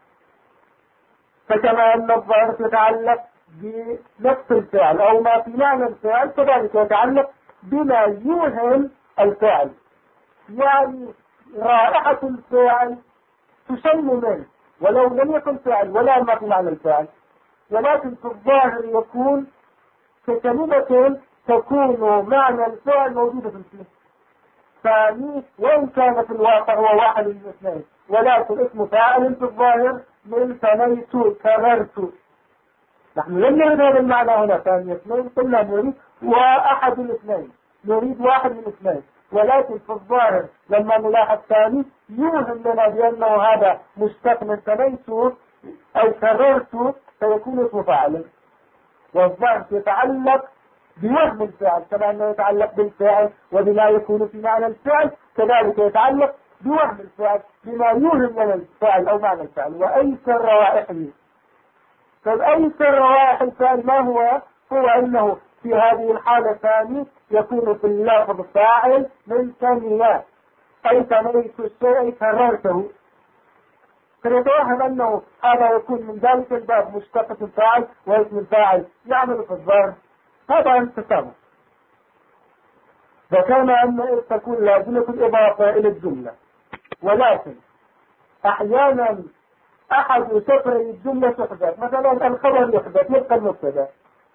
فكما أن الظاهر يتعلق بنفس الفعل أو ما في معنى الفعل كذلك يتعلق بما يوهم الفعل، يعني رائحة الفعل تشم منه ولو لم يكن فعل ولا ما في معنى الفعل، ولكن في الظاهر يكون ككلمة تكون معنى الفعل موجودة في الفعل ثاني، وإن كان في الواقع هو واحد من الاثنين، ولكن اسم فاعل في الظاهر من ثنيت كررت. نحن لم نريد هذا المعنى هنا ثاني اثنين، قلنا نريد واحد الاثنين، نريد واحد من الاثنين، ولكن في الظاهر لما نلاحظ ثاني يوهم لنا بأنه هذا مشتق من ثنيت أو كررت فيكون اسم فاعل، والظاهر يتعلق بوهم الفعل كما أنه يتعلق بالفعل وبما يكون في معنى الفعل، كذلك يتعلق بوهم الفعل بما يوهم لنا الفعل أو معنى الفعل. وأيسر روائحه، فأيسر روائح الفعل ما هو؟ هو أنه في هذه الحالة ثاني يكون في اللفظ فاعل من ثانية، أي ثنيت الشيء أي كررته، فنتوهم أنه هذا يكون من ذلك الباب مشتقة الفاعل واسم الفاعل يعمل في الظرف، هذا التسامح. ذكرنا أن تكون لازمة الإضافة إلى الجملة، ولكن أحيانا أحد سطري الجملة تحدث، مثلا الخبر يحدث يبقى المبتدا،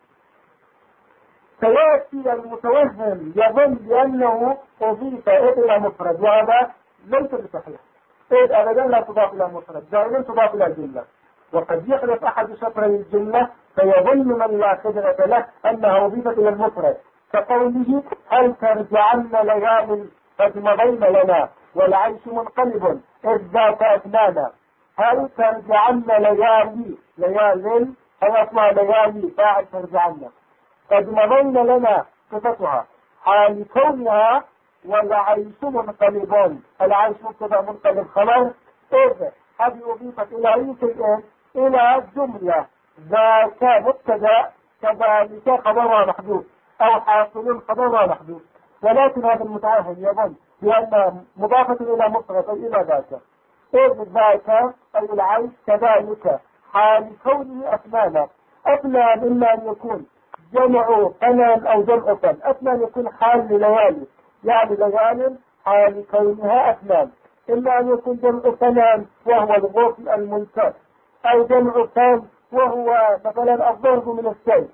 فيأتي المتوهم يظن بأنه أضيف إلى مفرد، وهذا ليس بصحيح، إذ أبدا لا تضاف إلى مفرد، دائما تضاف إلى جملة، وقد يحدث أحد سطري الجملة فيظن من لا خبرة له أنها أضيفت إلى المفرد، كقوله هل ترجعن ليال قد مضين لنا والعيش منقلب إذ ذاك أثنانا، هل ترجعن ليالي، ليال أو أسمع ليالي فاعل ترجعن، قد مضين لنا صفتها حال كونها والعيش منقلب، العيش مبتدا منقلب خبر، إذ هذه أضيفت إلى أي شيء؟ إلى جملة، ذاك مبتدا كذلك خبرها محذوف أو حاصل خبرها محذوف، ولكن هذا المتوهم يظن بأن مضافة إلى مفرد أي إلى ذاك، إذ ذاك أي العيش كذلك حال كونه أثنانا. أثنان إما أن يكون جمع فنان أو جمع فن، أثنان يكون حال لليالي، يعني ليال حال كونها أثنان، إما أن يكون جمع فنان وهو الغصن المنكر، أو جمع فن وهو مثلا الضرب من السيف.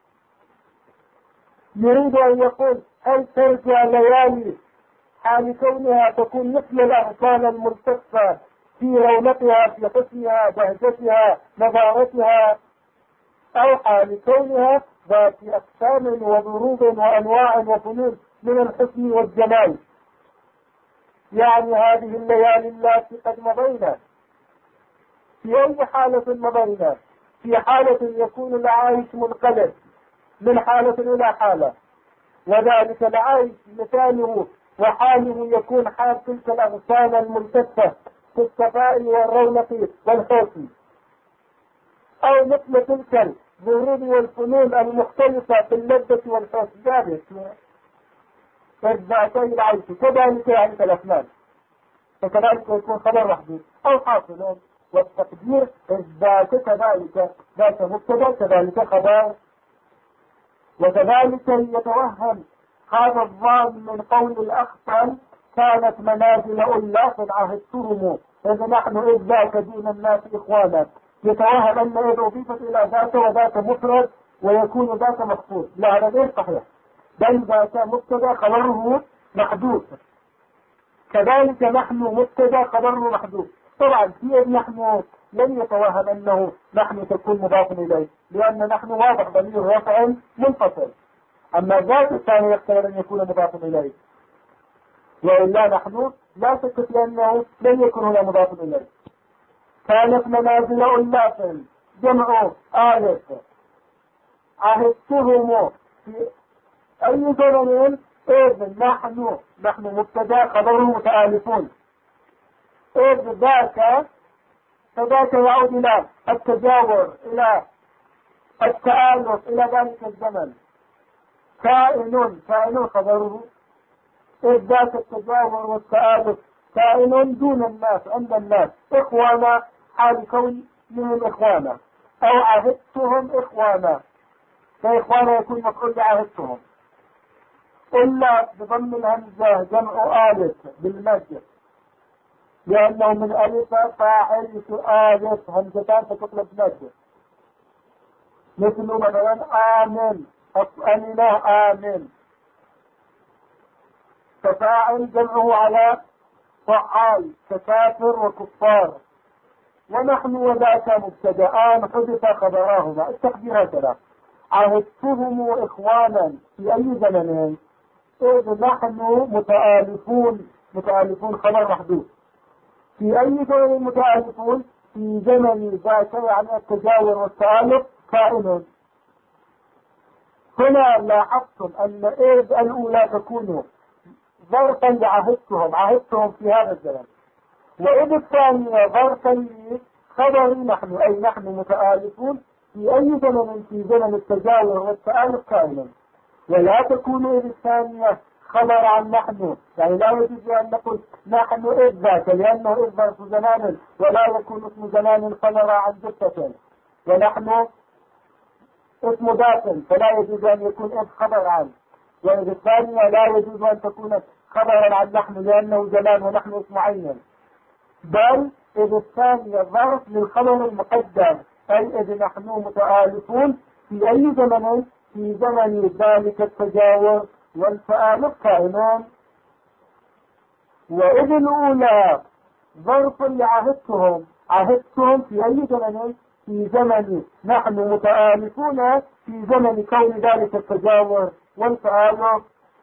يريد أن يقول هل ترجع ليالي حال كونها تكون مثل الأغصان الملتفة في رونقها في حسنها بهجتها نضارتها، أو حال كونها ذات أقسام وضروب وأنواع وفنون من الحسن والجمال، يعني هذه الليالي التي قد مضينا في أي حالة مضينا؟ في حالة يكون العائش منقلب من حالة إلى حالة، وذلك العيش مثاله وحاله يكون حال تلك الأغصان الملتفة في الصفاء والرونق والحسن، أو مثل تلك الظهور والفنون المختلفة في اللذة والحسن ذلك كالذاتي العيش. كذلك يعني الأفلام، فكذلك يكون خبر محدود أو حاصل، والتقدير الذات كذلك ذات مبتدا كذلك خبر. وكذلك يتوهم هذا الظان من قول الأخطل كانت منازل ألاف عهدتهم إذ نحن إذ ذاك دون الناس إخوانا. يتوهم أن إذ أضيفت إلى ذات وذات مفرد ويكون ذات مخصوص، لا هذا غير صحيح، بل ذات مبتدا خبره محدود. كذلك نحن مبتدا خبره محدود. طبعا في نحن لن يتوهم أنه نحن تكون مضاف إليه، لأن نحن واضح ضمير رفع منفصل، أما ذات الثاني يقتضي أن يكون مضاف إليه، وإلا نحن لا شك في أنه لن يكون هنا مضاف إليه. كانت منازل ألاف جمع آلف عهدتهم في أي زمن إذ نحن مبتدا خبره متآلفون، إذ ذاك فذاك يعود إلى التجاور إلى التآلف إلى ذلك الزمن. كائن خبره إذ ذاك التجاور والتآلف كائن دون الناس عند الناس إخوانا حال كونهم إخوانا، أو عهدتهم إخوانا، فإخوانا يكون مفعول بعهدتهم. إلا بضم الهمزة جمع آلف بالمجد، لأنه من ألف فاعل آلف همزتان فتقلب مجد، مثل مثلا آمن أمنه آمن، ففاعل جمعه على فعال ككافر وكفار. ونحن وذاك مبتدآن حدث خبراهما. التقدير هكذا: عهدتهم إخوانا في أي زمن إذ نحن متآلفون خبر محدود. في أي زمن متآلفون؟ في زمن ذاك يعني التجاور والتآلف كائن. هنا لاحظتم أن إذ الأولى تكون ظرفا لعهدتهم في هذا الزمن، وإذ الثانية ظرفا لخبر نحن، أي نحن متآلفون في أي زمن في زمن التجاور والتآلف كائنا. ولا تكون إذ الثانية خبر عن نحن، يعني لا يجوز أن نقول نحن إذ ذاك، لأنه إذ ظرف زمان ولا يكون اسم زمان خبر عن جثة، ونحن اسم ذات فلا يجوز أن يكون إذ خبر عن. وإذ الثانية لا يجوز أن تكون خبرا عن نحن لأنه زمان ونحن اسم عين، بل إذ الثانية ظرف للخبر المقدم، أي إذ نحن متآلفون في أي زمن؟ في زمن ذلك التجاور والتآلف كائنان. وإذ الأولى ظرف لعهدتهم في أي زمن؟ في زمن نحن متآلفون في زمن كون ذلك التجاور والتآلف.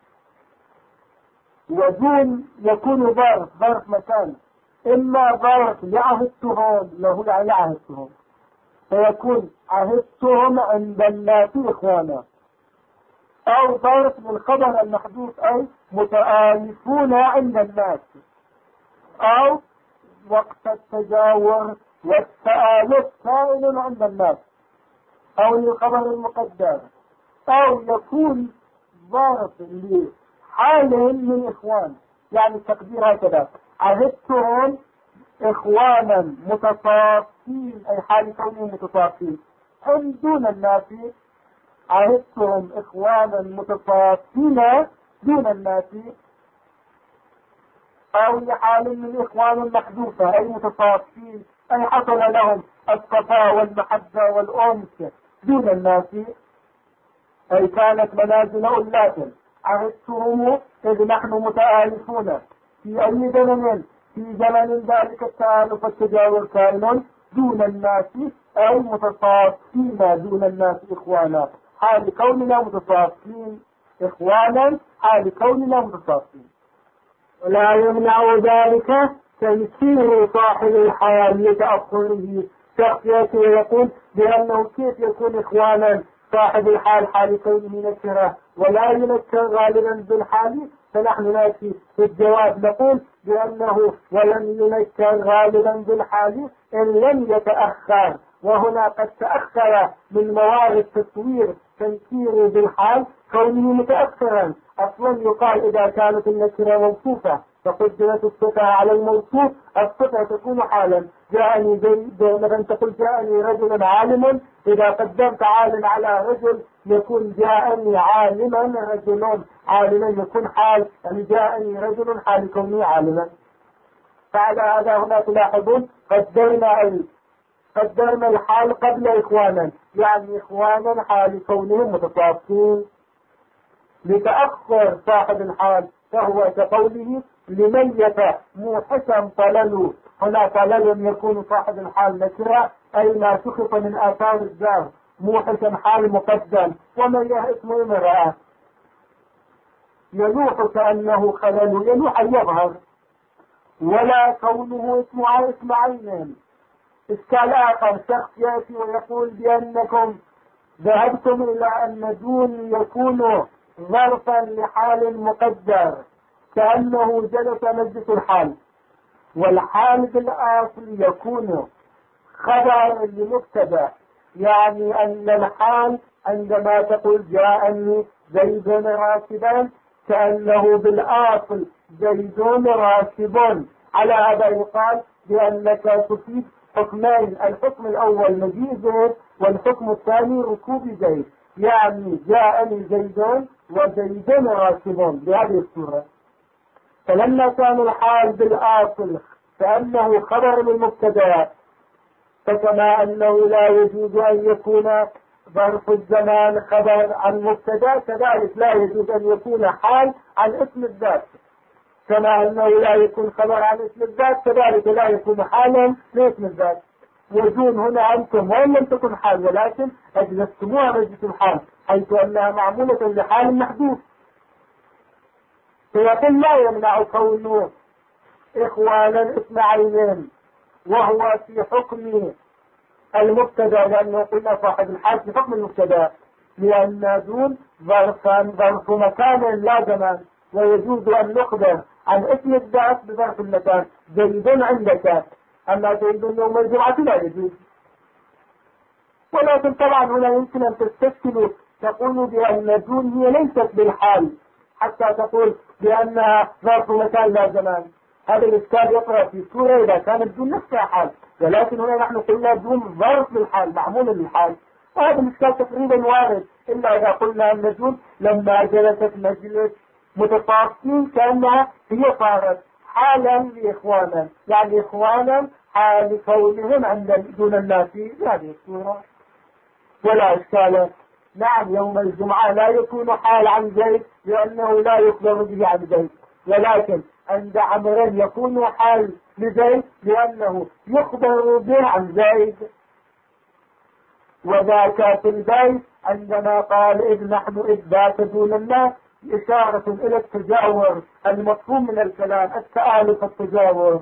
ودون يكون ظرف مكان، إما ظرف لعهدتهم له يعني عهدتهم، فيكون عهدتهم عند الناس إخوانا، أو ظرف للخبر المحدوث أي متآلفون عند الناس، أو وقت التجاور والتآلف كائن عند الناس، أو للخبر المقدر، أو يكون ظرف لحال من إخوان. يعني التقدير هكذا: عهدتهم إخوانا متصافين، أي حال كونهم متصافين، هم دون الناس. عهدتهم إخوانا متصافين دون الناس، أو لحال من إخوان محذوفة أي متصافين، أي حصل لهم الصفاء والمحبة والأنس دون الناس، أي كانت منازل ألاف عهدتهم إذ نحن متآلفون في أي زمن؟ في زمن ذلك التآلف والتجاور كائن دون الناس، أي متصافين دون الناس إخوانا، حال كوننا متصافين إخوانا، حال كوننا متصافين. ولا يمنع ذلك تيسير صاحب الحال لتأخره شخصيته، ويقول بأنه كيف يكون إخوانا صاحب الحال حال كونه نكرة ولا ينكر غالبا بالحال، فنحن نأتي في الجواب نقول بأنه ولم ينكر غالبا بالحال إن لم يتأخر، وهنا قد تأخر من موارد تصوير تنكير بالحال كونه متأخرا. أصلا يقال إذا كانت النكرة موصوفة فقدمت الصفة على الموصوف الصفة تكون حالا. جاءني زيد، مثلا تقول جاءني رجل عالم، إذا قدمت عالم على رجل يكون جاءني عالما رجل عالما، يكون حال يعني جاءني رجل حال كوني عالما. فعلى هذا هنا تلاحظون قدرنا الحال قبل إخوانا، يعني إخوانا حال كونهم متصافين. لتأخر صاحب الحال فهو كقوله لميت موحشا طلل، هنا طلل يكون صاحب الحال نكرة أي ما سخط من آثار الزار، موحشا حال مقدم، ومياه اسم امرأة. يلوح كأنه خلل، يلوح يظهر، ولا كونه اسم عين. إشكال آخر، شخص يأتي ويقول بأنكم ذهبتم إلى أن دون يكون ظرفا لحال مقدر كأنه جلس مجلس الحال، والحال بالأصل يكون خبر لمبتدا، يعني أن الحال عندما تقول جاءني زيد راكبا كأنه بالأصل زيد راكب. على هذا يقال بأنك تفيد حكمين، الحكم الأول مجيء زيد والحكم الثاني ركوب زيد، يعني جاءني زيد وزيد راكب بهذه الصورة. فلما كان الحال بالآصل كأنه خبر للمبتدا، فكما أنه لا يجوز أن يكون ظرف الزمان خبر عن مبتدا، كذلك لا يجوز أن يكون حال عن اسم الذات. كما أنه لا يكون خبر عن اسم الذات كذلك لا يكون حالا لاسم الذات. وجون هنا أنتم وإن لم تكن حال ولكن أجلستموها مجلس الحال حيث أنها معمولة لحال محدود. فيقول لا يمنع كونه إخوانا اسم عينين وهو في حكم المبتدا، لأنه قلنا صاحب الحال في حكم المبتدا، لأن دون ظرف مكان لا زمان، ويجوز أن نخبر عن اسم الذات بظرف المكان. زيد عندك، أما زيد يوم الجمعة لا يجوز. ولكن طبعا هنا يمكن أن تستشكلوا تقولوا بأن دون هي ليست بالحال حتى تقول بأنها ظرف مكان لا زمان. هذا الإشكال يقرأ في سورة إذا كانت دون نفسها حال، ولكن هنا نحن قلنا دون ظرف للحال معمول للحال، وهذا الإشكال تقريبا وارد، إلا إذا قلنا أن دون لما جلست مجلس متفاصلين كأنها هي صارت حالا لإخوانا، يعني إخوانا حال كونهم عند دون الناس بهذه الصورة ولا إشكال. نعم يوم الجمعة لا يكون حال عن زيد لأنه لا يخبر به عن زيد، ولكن عند عمرو يكون حال لزيد لأنه يخبر به عن زيد. وذاك في البيت عندما قال إذ نحن إذ ذاك دون الناس إشارة إلى التجاور المفهوم من الكلام، التآلف التجاور.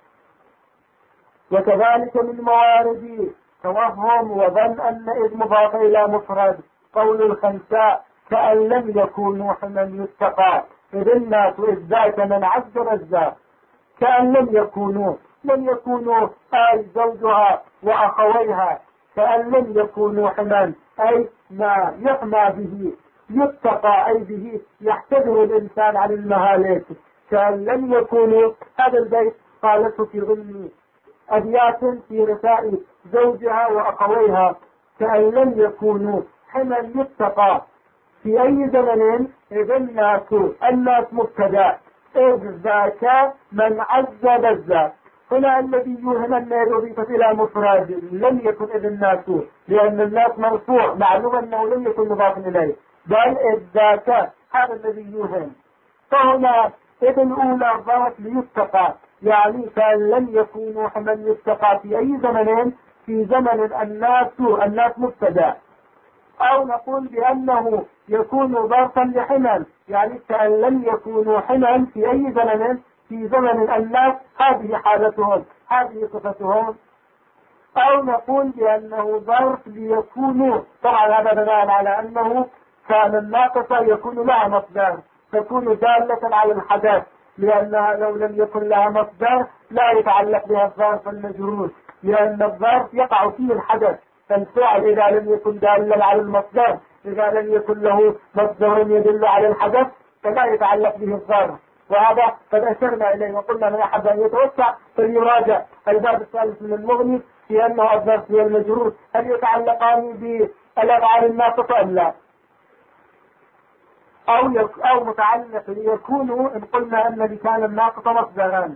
وكذلك من موارد توهم وظن أن إذ مضاف إلى مفرد قول الخنساء كأن لم يكونوا حمن يتقى، إذ الناس إذ ذاك من عز رزاق، كأن لم يكونوا آل زوجها وأخويها، كأن لم يكونوا حمن أي ما يحمى به، يتقى أي به يحتذر الإنسان عن المهالك، كأن لم يكونوا. هذا البيت قالته في ضمن أبيات في رسائل زوجها وأخويها، كأن لم يكونوا حمن يتقى في أي زمن إذ الناس مبتدا، إذ ذاك من عز بزا. هنا الذي يوهم أن أضيفت إلى مفرد لم يكن إذ الناس، لأن الناس مرفوع معلوم أنه لم يكن مضاف إليه، بل إذ ذاك هذا الذي يوهم. فهنا إذ الأولى ظهرت ليتقى، يعني كان لم يكونوا حمن يتقى في أي زمن، في زمن الناس مبتدا، أو نقول بأنه يكون ظرفا لحمل، يعني كأن لم يكونوا حمل في أي زمن، في زمن الناس، هذه حالتهم، هذه صفتهم. أو نقول بأنه ظرف ليكونوا. طبعا هذا بناء على أنه كان الناقصة يكون لها مصدر، تكون دالة على الحدث، لأنها لو لم يكن لها مصدر لا يتعلق بها الظرف المجرور، لأن الظرف يقع فيه الحدث، فالفعل إذا لم يكن دالا على المصدر، إذا لم يكن له مصدر يدل على الحدث فلا يتعلق به الظرف. وهذا قد أشرنا إليه وقلنا من أحد أن يتوسع فليراجع الباب الثالث من المغني في أنه الظرف والمجرور هل يتعلقان بالأفعال الناقصة أم لا، أو متعلق ليكونوا إن قلنا أن لكان الناقصة مصدران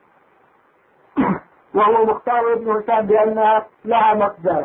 وهو مختار ابن هشام بأنها لها مصدر.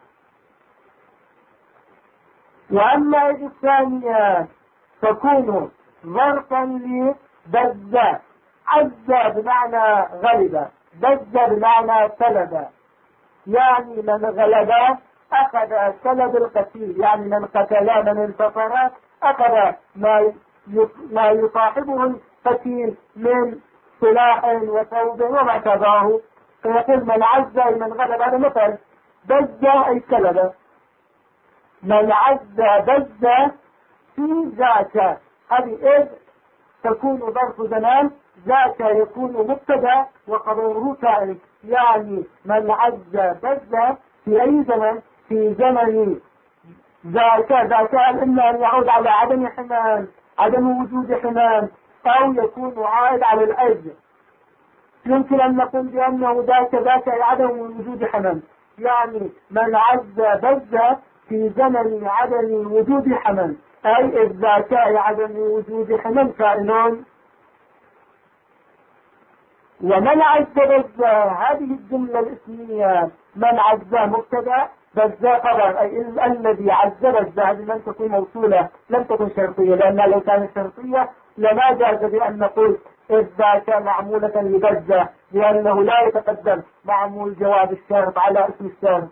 وأما إذ الثانية تكون ظرفا لبز، عز بمعنى غلب، بز بمعنى سلب، يعني من غلب أخذ سلب القتيل، يعني من قتل من انتصر أخذ ما يصاحبه القتيل من سلاح وثوب وما شابهه، فيقول من عز أي من غلب. هذا مثل، بز أي سلب، من عز بز في ذاك. هذه إذ تكون ظرف زمان، ذاك يكون مبتدا وخبره كائن، يعني من عز بز في أي زمن، في زمن ذاك إما أن يعود على عدم حمام، عدم وجود حمام، أو يكون عائد على الأجل. يمكن أن نقول بأنه ذاك عدم وجود حمام، يعني من عز بز في زمن عدم وجود حمام، أي إذ ذاك عدم وجود حمام كائنون. ومن عز بز، هذه الجملة الاسمية من عز مبتدا بز خبر، أي الذي عز بز، هذه لم تكن موصولة، لم تكن شرطية، لأنها لو كانت شرطية لما جاز بأن نقول إذ ذاك معمولة لبز، لأنه لا يتقدم معمول جواب الشرط على اسم الشرط.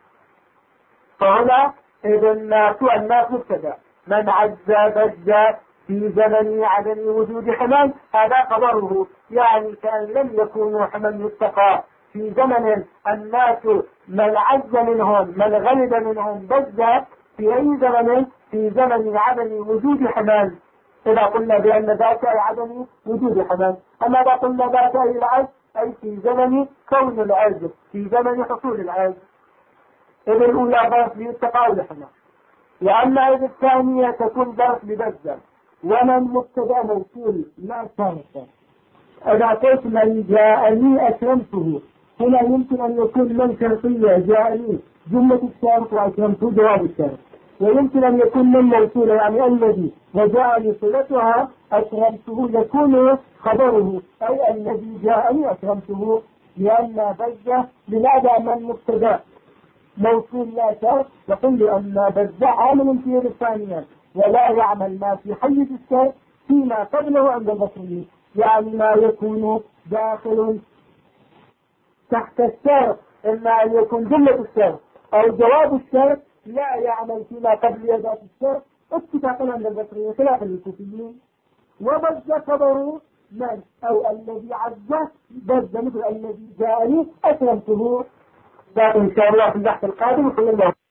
فهنا إذ الناس مبتدا، من عز بز في زمن عدم وجود حمام، هذا خبره، يعني كان لم يكونوا حمام يتقى في زمن الناس من عز منهم من غلب منهم بز في أي زمن، في زمن عدم وجود حمام. إذا قلنا بأن ذاك عدم وجود حمام. أما إذا قلنا ذاك العز أي في زمن كون العز، في زمن حصول العز. إذا الأولى ظرف ليتقى لحمام. وأما إذا الثانية تكون ظرف لبز، ومن مبتدا موصول لا شرط. إذا قلت من جاءني أكرمته، هنا يمكن أن يكون من شرطية، جاءني جملة الشرط وأكرمته جواب الشرط، ويمكن أن يكون من موصولة، يعني الذي وجاءني صلتها أكرمته يكون خبره، أي الذي جاءني أكرمته، لأن بز بمعنى من مبتدا موصول لا شرط، يقول لأن بز عامل في الثانية ولا يعمل ما في حيز الشرط فيما قبله عند البصريين، يعني ما يكون داخل تحت الشرط، إما أن يكون جملة الشرط أو جواب الشرط لا يعمل فيما قبل يدات الشرط، اتفاقا عند البصريين خلاف الكوفيين. وبز خبر من أو الذي عز بز مثل الذي جاءني أكرمته. إن شاء الله في البحث القادم.